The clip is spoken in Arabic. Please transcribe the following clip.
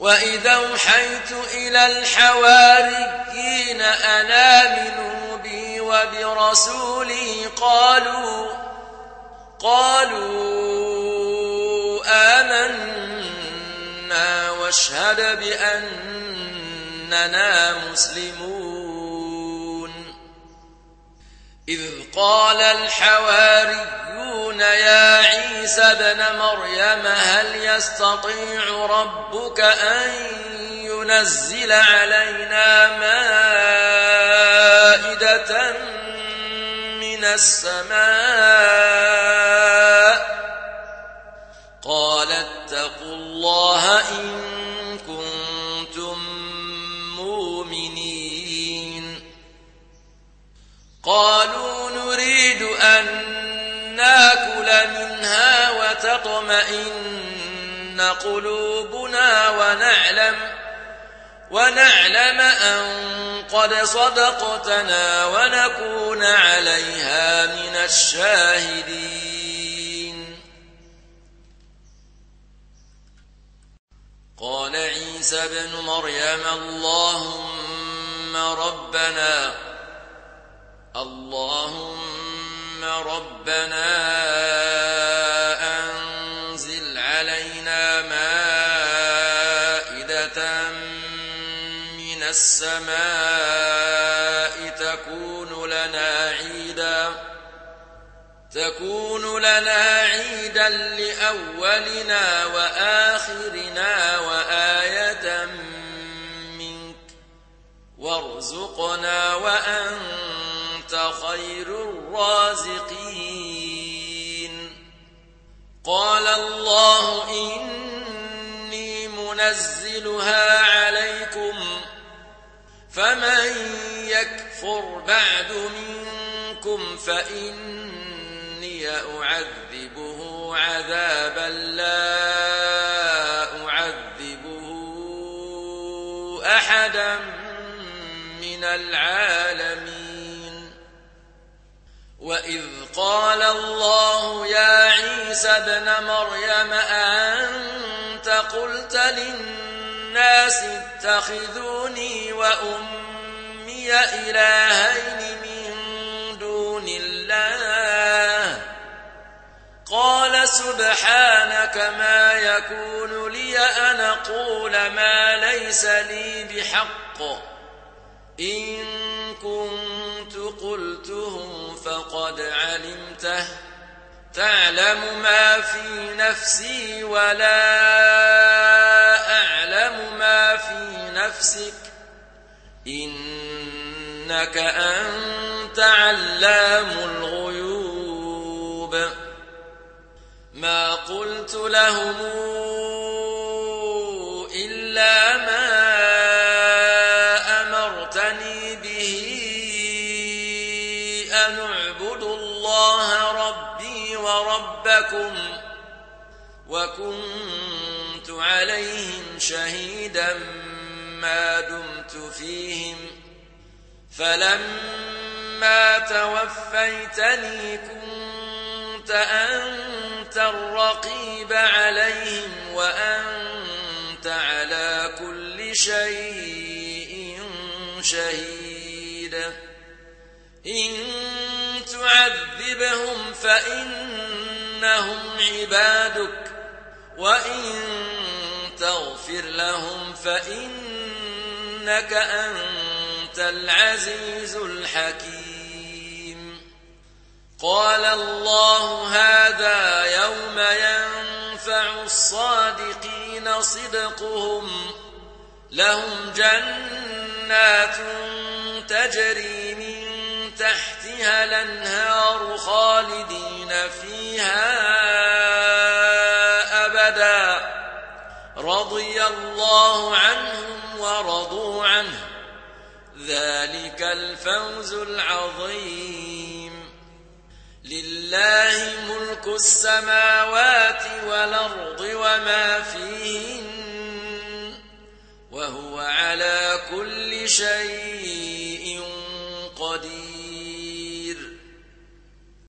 وإذا أوحيت إلى الحواريين أن آمنوا بي وبرسولي قالوا آمنا واشهد بأننا مسلمون إذ قال الحواريون يا عيسى ابن مريم هل يستطيع ربك أن ينزل علينا مائدة من السماء قال اتقوا الله إن كنتم مؤمنين قالوا نريد أن ناكل منها وتطمئن قلوبنا ونعلم أن قد صدقتنا ونكون عليها من الشاهدين قال عيسى ابن مريم اللهم ربنا أنزل علينا مائدة من السماء تكون لنا عيدا لأولنا وآخرنا وآية منك وارزقنا وأنت خير الرازقين قال الله إني منزلها عليكم فمن يكفر بعد منكم فإني أعذبه عذابا لا أعذبه أحدا من العالمين وإذ قال الله يا عيسى ابن مريم أأنت قلت للناس اتخذوني وأمي إلهين من دون الله قال سبحانك ما يكون لي أن أقول ما ليس لي بحق إن كنت قلته فقد علمته تعلم ما في نفسي ولا أعلم ما في نفسك إنك أنت علام الغيوب ما قلت لهم إلا ما أمرتني به أن اعبدوا الله ربي وربكم وكنت عليهم شهيدا ما دمت فيهم فلما توفيتني كنت أنت الرقيب عليهم وأنت على كل شيء شهيد إن تعذبهم فإنهم عبادك وإن تغفر لهم فإنك أنت العزيز الحكيم قال الله هذا يوم ينفع الصادقين صدقهم لهم جنات تجري من تحتها الأنهار خالدين فيها أبدا رضي الله عنهم ورضوا عنه ذلك الفوز العظيم لله ملك السماوات والأرض وما فيهن وهو على كل شيء